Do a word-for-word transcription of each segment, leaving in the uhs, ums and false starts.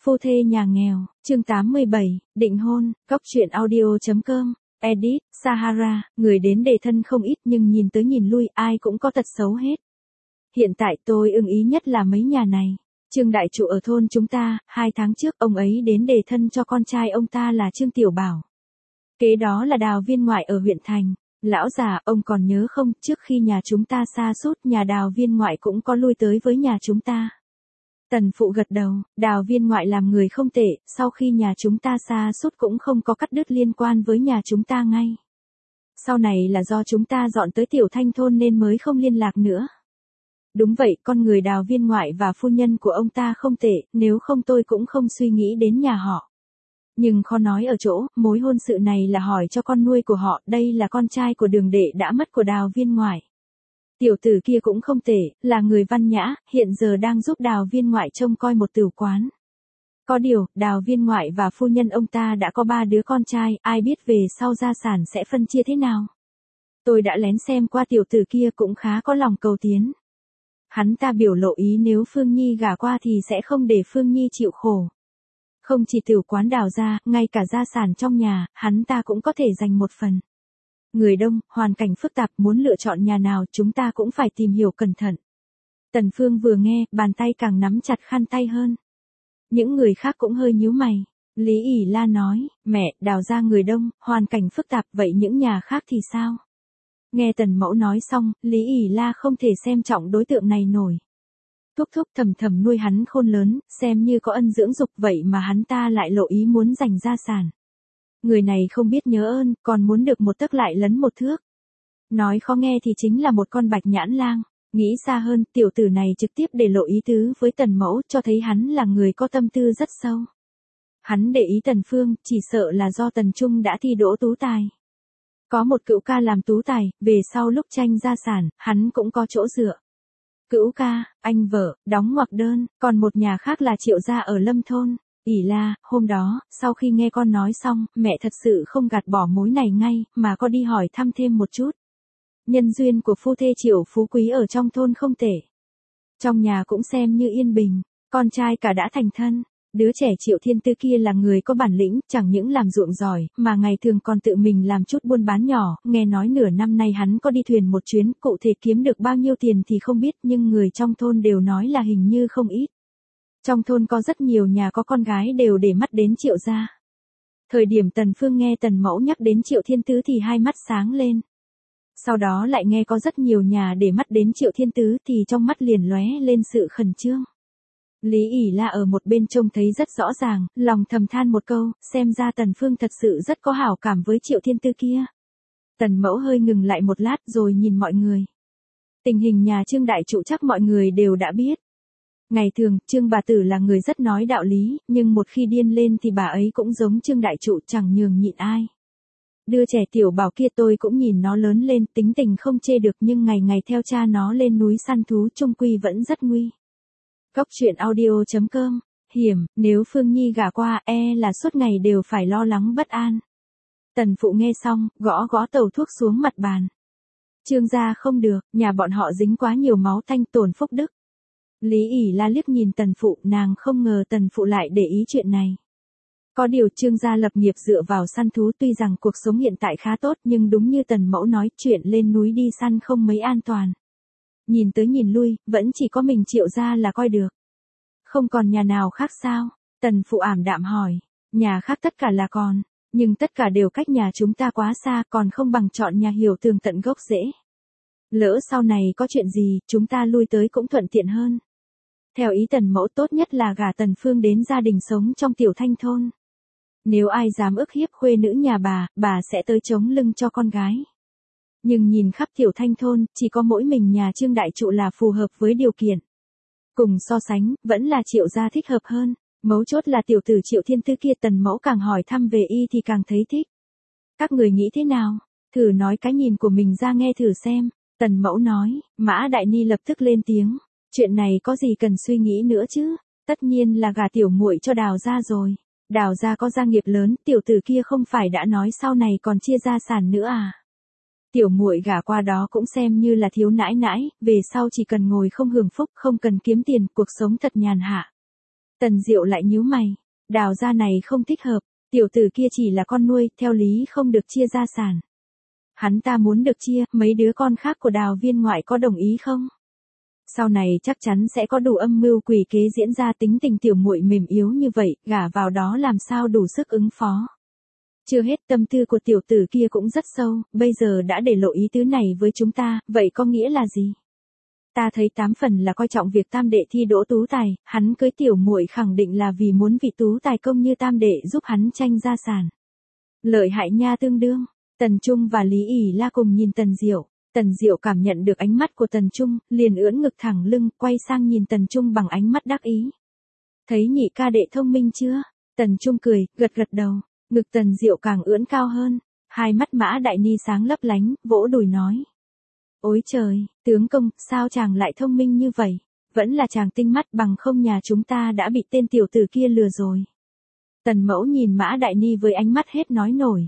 Phu thê nhà nghèo, chương tám mươi bảy, định hôn, góc truyện audio.com, edit, Sahara, người đến đề thân không ít nhưng nhìn tới nhìn lui ai cũng có tật xấu hết. Hiện tại tôi ưng ý nhất là mấy nhà này. Trương đại trụ ở thôn chúng ta, hai tháng trước ông ấy đến đề thân cho con trai ông ta là Trương Tiểu Bảo. Kế đó là Đào Viên Ngoại ở huyện thành. Lão già, ông còn nhớ không, trước khi nhà chúng ta sa sút nhà Đào Viên Ngoại cũng có lui tới với nhà chúng ta. Tần phụ gật đầu, Đào Viên Ngoại làm người không tệ, sau khi nhà chúng ta sa sút cũng không có cắt đứt liên quan với nhà chúng ta ngay. Sau này là do chúng ta dọn tới Tiểu Thanh thôn nên mới không liên lạc nữa. Đúng vậy, con người Đào Viên Ngoại và phu nhân của ông ta không tệ, nếu không tôi cũng không suy nghĩ đến nhà họ. Nhưng khó nói ở chỗ, mối hôn sự này là hỏi cho con nuôi của họ, đây là con trai của Đường đệ đã mất của Đào Viên Ngoại. Tiểu tử kia cũng không tệ, là người văn nhã, hiện giờ đang giúp Đào Viên Ngoại trông coi một tửu quán. Có điều, Đào Viên Ngoại và phu nhân ông ta đã có ba đứa con trai, ai biết về sau gia sản sẽ phân chia thế nào. Tôi đã lén xem qua tiểu tử kia cũng khá có lòng cầu tiến. Hắn ta biểu lộ ý nếu Phương Nhi gả qua thì sẽ không để Phương Nhi chịu khổ. Không chỉ tửu quán Đào ra, ngay cả gia sản trong nhà, hắn ta cũng có thể dành một phần. Người đông, hoàn cảnh phức tạp, muốn lựa chọn nhà nào chúng ta cũng phải tìm hiểu cẩn thận. Tần Phương vừa nghe, bàn tay càng nắm chặt khăn tay hơn. Những người khác cũng hơi nhíu mày. Lý ỉ La nói, mẹ, Đào ra người đông, hoàn cảnh phức tạp, vậy những nhà khác thì sao? Nghe Tần Mẫu nói xong, Lý ỉ La không thể xem trọng đối tượng này nổi. Thúc thúc thầm thầm nuôi hắn khôn lớn, xem như có ân dưỡng dục vậy mà hắn ta lại lộ ý muốn giành gia sản. Người này không biết nhớ ơn, còn muốn được một tấc lại lấn một thước. Nói khó nghe thì chính là một con bạch nhãn lang. Nghĩ xa hơn, tiểu tử này trực tiếp để lộ ý tứ với Tần Mẫu cho thấy hắn là người có tâm tư rất sâu. Hắn để ý Tần Phương, chỉ sợ là do Tần Trung đã thi đỗ tú tài. Có một cữu ca làm tú tài, về sau lúc tranh gia sản, hắn cũng có chỗ dựa. Cữu ca, anh vợ, đóng ngoặc đơn, còn một nhà khác là Triệu gia ở Lâm thôn. ỉ La, hôm đó, sau khi nghe con nói xong, mẹ thật sự không gạt bỏ mối này ngay, mà có đi hỏi thăm thêm một chút. Nhân duyên của phu thê Triệu Phú Quý ở trong thôn không tệ. Trong nhà cũng xem như yên bình, con trai cả đã thành thân. Đứa trẻ Triệu Thiên Tư kia là người có bản lĩnh, chẳng những làm ruộng giỏi, mà ngày thường còn tự mình làm chút buôn bán nhỏ, nghe nói nửa năm nay hắn có đi thuyền một chuyến, cụ thể kiếm được bao nhiêu tiền thì không biết, nhưng người trong thôn đều nói là hình như không ít. Trong thôn có rất nhiều nhà có con gái đều để mắt đến Triệu gia. Thời điểm Tần Phương nghe Tần Mẫu nhắc đến Triệu Thiên Tứ thì hai mắt sáng lên. Sau đó lại nghe có rất nhiều nhà để mắt đến Triệu Thiên Tứ thì trong mắt liền lóe lên sự khẩn trương. Lý ỉ La ở một bên trông thấy rất rõ ràng, lòng thầm than một câu, xem ra Tần Phương thật sự rất có hảo cảm với Triệu Thiên Tư kia. Tần Mẫu hơi ngừng lại một lát rồi nhìn mọi người. Tình hình nhà Trương đại trụ chắc mọi người đều đã biết. Ngày thường, Trương bà tử là người rất nói đạo lý, nhưng một khi điên lên thì bà ấy cũng giống Trương đại trụ chẳng nhường nhịn ai. Đứa trẻ Tiểu Bảo kia tôi cũng nhìn nó lớn lên, tính tình không chê được nhưng ngày ngày theo cha nó lên núi săn thú chung quy vẫn rất nguy. Góc truyện audio.com, hiểm, nếu Phương Nhi gả qua e là suốt ngày đều phải lo lắng bất an. Tần phụ nghe xong, gõ gõ tàu thuốc xuống mặt bàn. Trương gia không được, nhà bọn họ dính quá nhiều máu tanh tổn phúc đức. Lý ỉ La liếc nhìn tần phụ, nàng không ngờ tần phụ lại để ý chuyện này. Có điều Trương gia lập nghiệp dựa vào săn thú, tuy rằng cuộc sống hiện tại khá tốt nhưng đúng như Tần Mẫu nói, chuyện lên núi đi săn không mấy an toàn. Nhìn tới nhìn lui, vẫn chỉ có mình Triệu gia là coi được. Không còn nhà nào khác sao? Tần phụ ảm đạm hỏi. Nhà khác tất cả là còn, nhưng tất cả đều cách nhà chúng ta quá xa, còn không bằng chọn nhà hiểu tường tận gốc rễ. Lỡ sau này có chuyện gì, chúng ta lui tới cũng thuận tiện hơn. Theo ý Tần Mẫu tốt nhất là gả Tần Phương đến gia đình sống trong Tiểu Thanh thôn. Nếu ai dám ức hiếp khuê nữ nhà bà, bà sẽ tới chống lưng cho con gái. Nhưng nhìn khắp Tiểu Thanh thôn, chỉ có mỗi mình nhà Trương đại trụ là phù hợp với điều kiện. Cùng so sánh, vẫn là Triệu gia thích hợp hơn. Mấu chốt là tiểu tử Triệu Thiên Tư kia. Tần Mẫu càng hỏi thăm về y thì càng thấy thích. Các người nghĩ thế nào? Thử nói cái nhìn của mình ra nghe thử xem. Tần Mẫu nói, Mã Đại Ni lập tức lên tiếng. Chuyện này có gì cần suy nghĩ nữa chứ? Tất nhiên là gả tiểu muội cho Đào gia rồi. Đào gia có gia nghiệp lớn, tiểu tử kia không phải đã nói sau này còn chia gia sản nữa à? Tiểu muội gả qua đó cũng xem như là thiếu nãi nãi, về sau chỉ cần ngồi không hưởng phúc, không cần kiếm tiền, cuộc sống thật nhàn hạ. Tần Diệu lại nhíu mày, Đào gia này không thích hợp, tiểu tử kia chỉ là con nuôi, theo lý không được chia gia sản. Hắn ta muốn được chia, mấy đứa con khác của Đào viên ngoại có đồng ý không? Sau này chắc chắn sẽ có đủ âm mưu quỷ kế diễn ra, tính tình tiểu muội mềm yếu như vậy, gả vào đó làm sao đủ sức ứng phó. Chưa hết, tâm tư của tiểu tử kia cũng rất sâu, bây giờ đã để lộ ý tứ này với chúng ta, vậy có nghĩa là gì? Ta thấy tám phần là coi trọng việc tam đệ thi đỗ tú tài, hắn cưới tiểu muội khẳng định là vì muốn vị tú tài công như tam đệ giúp hắn tranh gia sản. Lợi hại nha tương đương. Tần Trung và Lý ỉ La cùng nhìn Tần Diệu. Tần Diệu cảm nhận được ánh mắt của Tần Trung, liền ưỡn ngực thẳng lưng, quay sang nhìn Tần Trung bằng ánh mắt đắc ý. Thấy nhị ca đệ thông minh chưa? Tần Trung cười, gật gật đầu. Ngực Tần Diệu càng ưỡn cao hơn. Hai mắt Mã Đại Ni sáng lấp lánh, vỗ đùi nói. Ôi trời, tướng công, sao chàng lại thông minh như vậy? Vẫn là chàng tinh mắt, bằng không nhà chúng ta đã bị tên tiểu tử kia lừa rồi. Tần Mẫu nhìn Mã Đại Ni với ánh mắt hết nói nổi.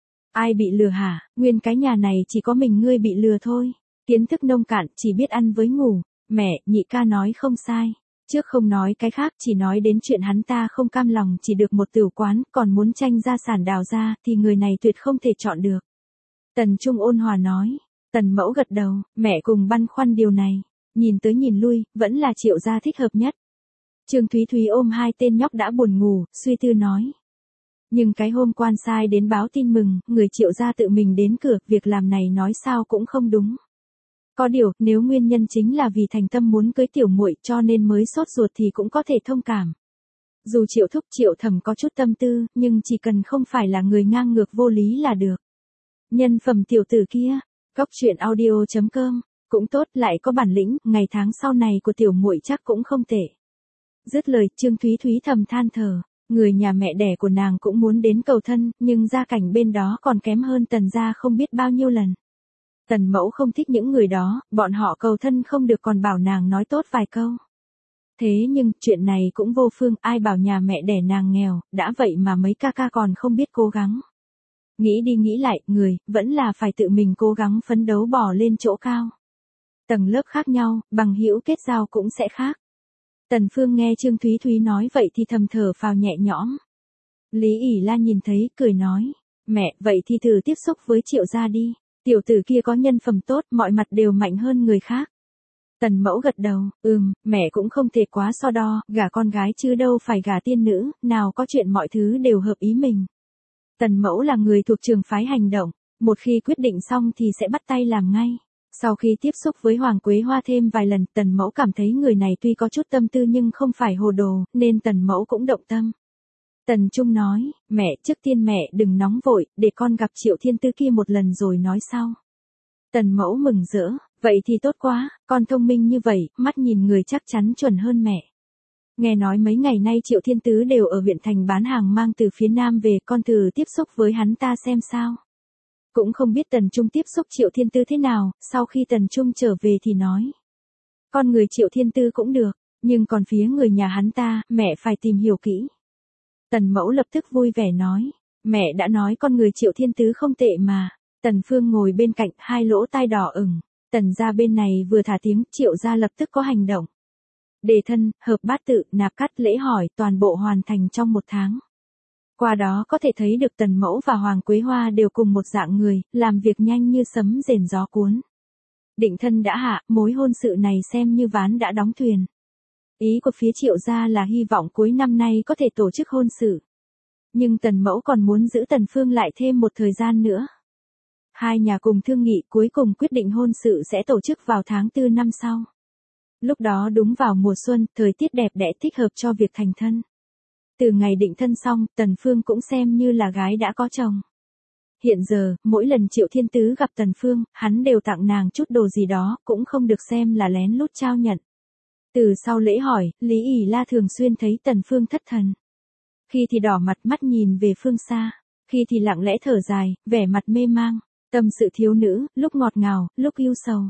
Ai bị lừa hả? Nguyên cái nhà này chỉ có mình ngươi bị lừa thôi. Kiến thức nông cạn, chỉ biết ăn với ngủ. Mẹ, nhị ca nói không sai. Trước không nói cái khác, chỉ nói đến chuyện hắn ta không cam lòng chỉ được một tửu quán, còn muốn tranh gia sản Đào gia, thì người này tuyệt không thể chọn được. Tần Trung ôn hòa nói. Tần Mẫu gật đầu, mẹ cùng băn khoăn điều này. Nhìn tới nhìn lui, vẫn là Triệu gia thích hợp nhất. Trương Thúy Thúy ôm hai tên nhóc đã buồn ngủ, suy tư nói. Nhưng cái hôm quan sai đến báo tin mừng, người Triệu gia tự mình đến cửa, việc làm này nói sao cũng không đúng. Có điều, nếu nguyên nhân chính là vì thành tâm muốn cưới tiểu muội cho nên mới sốt ruột thì cũng có thể thông cảm. Dù Triệu thúc Triệu thẩm có chút tâm tư, nhưng chỉ cần không phải là người ngang ngược vô lý là được. Nhân phẩm tiểu tử kia, Cóc truyện audio chấm com, cũng tốt, lại có bản lĩnh, ngày tháng sau này của tiểu muội chắc cũng không tệ. Dứt lời, Trương Thúy Thúy thầm than thở. Người nhà mẹ đẻ của nàng cũng muốn đến cầu thân, nhưng gia cảnh bên đó còn kém hơn Tần gia không biết bao nhiêu lần. Tần Mẫu không thích những người đó, bọn họ cầu thân không được còn bảo nàng nói tốt vài câu. Thế nhưng, chuyện này cũng vô phương, ai bảo nhà mẹ đẻ nàng nghèo, đã vậy mà mấy ca ca còn không biết cố gắng. Nghĩ đi nghĩ lại, người, vẫn là phải tự mình cố gắng phấn đấu bỏ lên chỗ cao. Tầng lớp khác nhau, bằng hữu kết giao cũng sẽ khác. Tần Phương nghe Trương Thúy Thúy nói vậy thì thầm thở phào nhẹ nhõm. Lý ỉ La nhìn thấy, cười nói, mẹ, vậy thì thử tiếp xúc với Triệu gia đi, tiểu tử kia có nhân phẩm tốt, mọi mặt đều mạnh hơn người khác. Tần Mẫu gật đầu, ừm, mẹ cũng không thể quá so đo, gả con gái chứ đâu phải gả tiên nữ, nào có chuyện mọi thứ đều hợp ý mình. Tần Mẫu là người thuộc trường phái hành động, một khi quyết định xong thì sẽ bắt tay làm ngay. Sau khi tiếp xúc với Hoàng Quế Hoa thêm vài lần, Tần Mẫu cảm thấy người này tuy có chút tâm tư nhưng không phải hồ đồ, nên Tần Mẫu cũng động tâm. Tần Trung nói, mẹ, trước tiên mẹ đừng nóng vội, để con gặp Triệu Thiên Tư kia một lần rồi nói sau. Tần Mẫu mừng rỡ, vậy thì tốt quá, con thông minh như vậy, mắt nhìn người chắc chắn chuẩn hơn mẹ. Nghe nói mấy ngày nay Triệu Thiên Tứ đều ở huyện thành bán hàng mang từ phía Nam về, con thử tiếp xúc với hắn ta xem sao. Cũng không biết Tần Trung tiếp xúc Triệu Thiên Tư thế nào, sau khi Tần Trung trở về thì nói. Con người Triệu Thiên Tư cũng được, nhưng còn phía người nhà hắn ta, mẹ phải tìm hiểu kỹ. Tần Mẫu lập tức vui vẻ nói, mẹ đã nói con người Triệu Thiên Tứ không tệ mà. Tần Phương ngồi bên cạnh, hai lỗ tai đỏ ửng. Tần gia bên này vừa thả tiếng, Triệu gia lập tức có hành động. Đề thân, hợp bát tự, nạp cắt, lễ hỏi, toàn bộ hoàn thành trong một tháng. Qua đó có thể thấy được Tần Mẫu và Hoàng Quế Hoa đều cùng một dạng người, làm việc nhanh như sấm rền gió cuốn. Định thân đã hạ, mối hôn sự này xem như ván đã đóng thuyền. Ý của phía Triệu gia là hy vọng cuối năm nay có thể tổ chức hôn sự. Nhưng Tần Mẫu còn muốn giữ Tần Phương lại thêm một thời gian nữa. Hai nhà cùng thương nghị, cuối cùng quyết định hôn sự sẽ tổ chức vào tháng tư năm sau. Lúc đó đúng vào mùa xuân, thời tiết đẹp đẽ thích hợp cho việc thành thân. Từ ngày định thân xong, Tần Phương cũng xem như là gái đã có chồng. Hiện giờ, mỗi lần Triệu Thiên Tứ gặp Tần Phương, hắn đều tặng nàng chút đồ gì đó, cũng không được xem là lén lút trao nhận. Từ sau lễ hỏi, Lý ỉ La thường xuyên thấy Tần Phương thất thần. Khi thì đỏ mặt mắt nhìn về phương xa, khi thì lặng lẽ thở dài, vẻ mặt mê mang, tâm sự thiếu nữ, lúc ngọt ngào, lúc yêu sầu.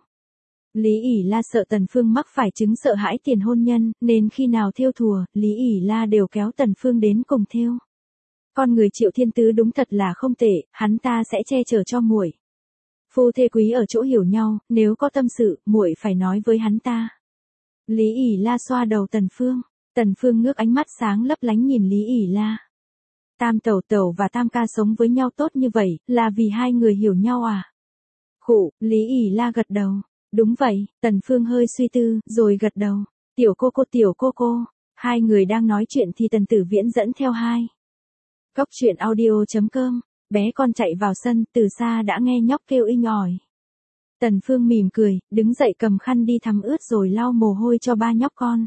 Lý ỉ La sợ Tần Phương mắc phải chứng sợ hãi tiền hôn nhân, nên khi nào thêu thùa, Lý ỉ La đều kéo Tần Phương đến cùng thêu. Con người Triệu Thiên Tứ đúng thật là không tệ, hắn ta sẽ che chở cho muội. Phu thê quý ở chỗ hiểu nhau, nếu có tâm sự, muội phải nói với hắn ta. Lý ỉ La xoa đầu Tần Phương, Tần Phương ngước ánh mắt sáng lấp lánh nhìn Lý ỉ La. Tam tẩu tẩu và Tam ca sống với nhau tốt như vậy, là vì hai người hiểu nhau à? Khụ, Lý ỉ La gật đầu. Đúng vậy, Tần Phương hơi suy tư, rồi gật đầu. Tiểu cô cô tiểu cô cô. Hai người đang nói chuyện thì Tần Tử Viễn dẫn theo hai. Cốc truyện audio chấm com. Bé con chạy vào sân, từ xa đã nghe nhóc kêu inh ỏi. Tần Phương mỉm cười, đứng dậy cầm khăn đi thấm ướt rồi lau mồ hôi cho ba nhóc con.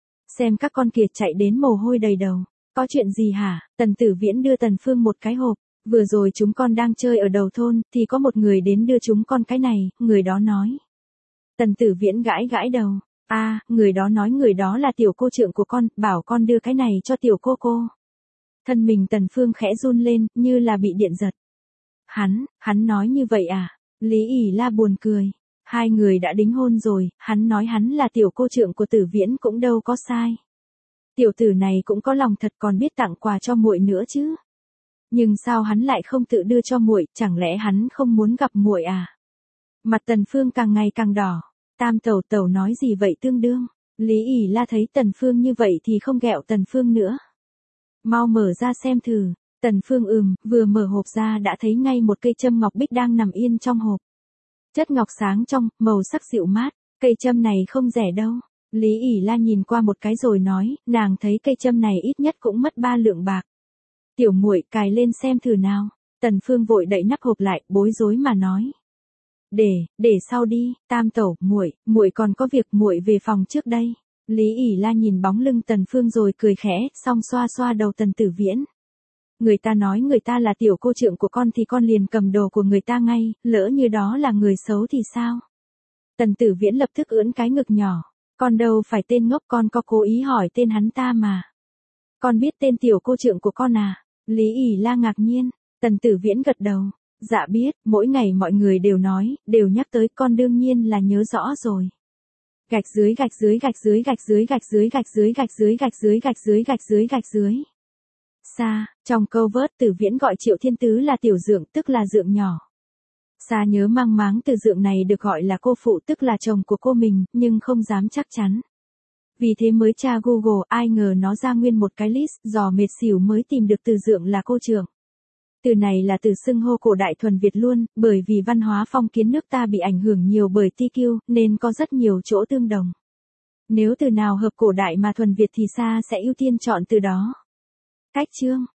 Xem các con kiệt chạy đến mồ hôi đầy đầu. Có chuyện gì hả? Tần Tử Viễn đưa Tần Phương một cái hộp. Vừa rồi chúng con đang chơi ở đầu thôn, thì có một người đến đưa chúng con cái này, người đó nói. Tần Tử Viễn gãi gãi đầu. À, người đó nói người đó là tiểu cô trượng của con, bảo con đưa cái này cho tiểu cô cô. Thân mình Tần Phương khẽ run lên, như là bị điện giật. Hắn, hắn nói như vậy à? Lý ỉ La buồn cười. Hai người đã đính hôn rồi, hắn nói hắn là tiểu cô trượng của Tử Viễn cũng đâu có sai. Tiểu tử này cũng có lòng thật còn biết tặng quà cho muội nữa chứ. Nhưng sao hắn lại không tự đưa cho muội, chẳng lẽ hắn không muốn gặp muội à? Mặt Tần Phương càng ngày càng đỏ. Tam tẩu tẩu nói gì vậy tương đương? Lý ỉ La thấy Tần Phương như vậy thì không ghẹo Tần Phương nữa. Mau mở ra xem thử. Tần Phương ừm, vừa mở hộp ra đã thấy ngay một cây châm ngọc bích đang nằm yên trong hộp. Chất ngọc sáng trong, màu sắc dịu mát, cây châm này không rẻ đâu. Lý ỉ La nhìn qua một cái rồi nói, nàng thấy cây châm này ít nhất cũng mất ba lượng bạc. Tiểu muội cài lên xem thử nào. Tần Phương vội đậy nắp hộp lại, bối rối mà nói. Để, để sau đi, Tam tẩu, muội, muội còn có việc, muội về phòng trước đây. Lý ỉ La nhìn bóng lưng Tần Phương rồi cười khẽ, xong xoa xoa đầu Tần Tử Viễn. Người ta nói người ta là tiểu cô trượng của con thì con liền cầm đồ của người ta ngay, lỡ như đó là người xấu thì sao? Tần Tử Viễn lập tức ưỡn cái ngực nhỏ. Con đâu phải tên ngốc, con có cố ý hỏi tên hắn ta mà. Con biết tên tiểu cô trượng của con à? Lý ỉ La ngạc nhiên. Tần Tử Viễn gật đầu. Dạ biết, mỗi ngày mọi người đều nói, đều nhắc tới, con đương nhiên là nhớ rõ rồi. Gạch dưới gạch dưới gạch dưới gạch dưới gạch dưới gạch dưới gạch dưới gạch dưới gạch dưới gạch dưới gạch dưới. Sa, trong câu vớt Tử Viễn gọi Triệu Thiên Tứ là tiểu dượng, tức là dượng nhỏ. Sa nhớ mang máng từ dượng này được gọi là cô phụ, tức là chồng của cô mình, nhưng không dám chắc chắn. Vì thế mới tra Google, ai ngờ nó ra nguyên một cái list, dò mệt xỉu mới tìm được từ dượng là cô trưởng. Từ này là từ xưng hô cổ đại thuần Việt luôn, bởi vì văn hóa phong kiến nước ta bị ảnh hưởng nhiều bởi ti kiu, nên có rất nhiều chỗ tương đồng. Nếu từ nào hợp cổ đại mà thuần Việt thì Sa sẽ ưu tiên chọn từ đó. Cách chương